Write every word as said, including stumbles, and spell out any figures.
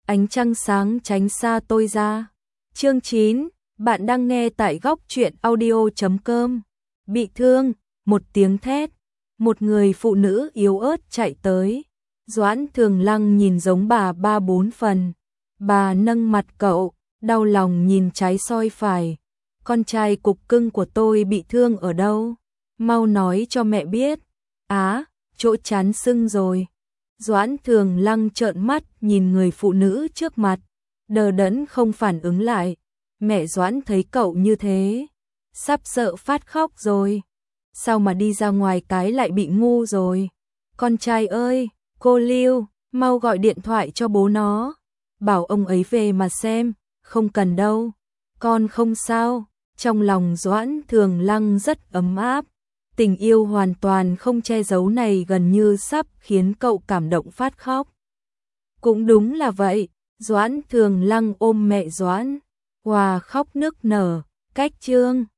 ánh trăng sáng tránh xa tôi ra. Chương chín, bạn đang nghe tại góc truyện audio chấm com. Bị thương, một tiếng thét, một người phụ nữ yếu ớt chạy tới. Doãn Thường Lăng nhìn giống bà ba bốn phần. Bà nâng mặt cậu, đau lòng nhìn trái soi phải. Con trai cục cưng của tôi bị thương ở đâu? Mau nói cho mẹ biết. Á, chỗ chán sưng rồi. Doãn Thường Lăng trợn mắt nhìn người phụ nữ trước mặt, đờ đẫn không phản ứng lại. Mẹ Doãn thấy cậu như thế, sắp sợ phát khóc rồi. Sao mà đi ra ngoài cái lại bị ngu rồi? Con trai ơi, cô Lưu, mau gọi điện thoại cho bố nó, bảo ông ấy về mà xem. Không cần đâu, con không sao. Trong lòng Doãn Thường Lăng rất ấm áp. Tình yêu hoàn toàn không che giấu này gần như sắp khiến cậu cảm động phát khóc. Cũng đúng là vậy, Doãn Thường Lăng ôm mẹ Doãn Hòa khóc nức nở. Cách chương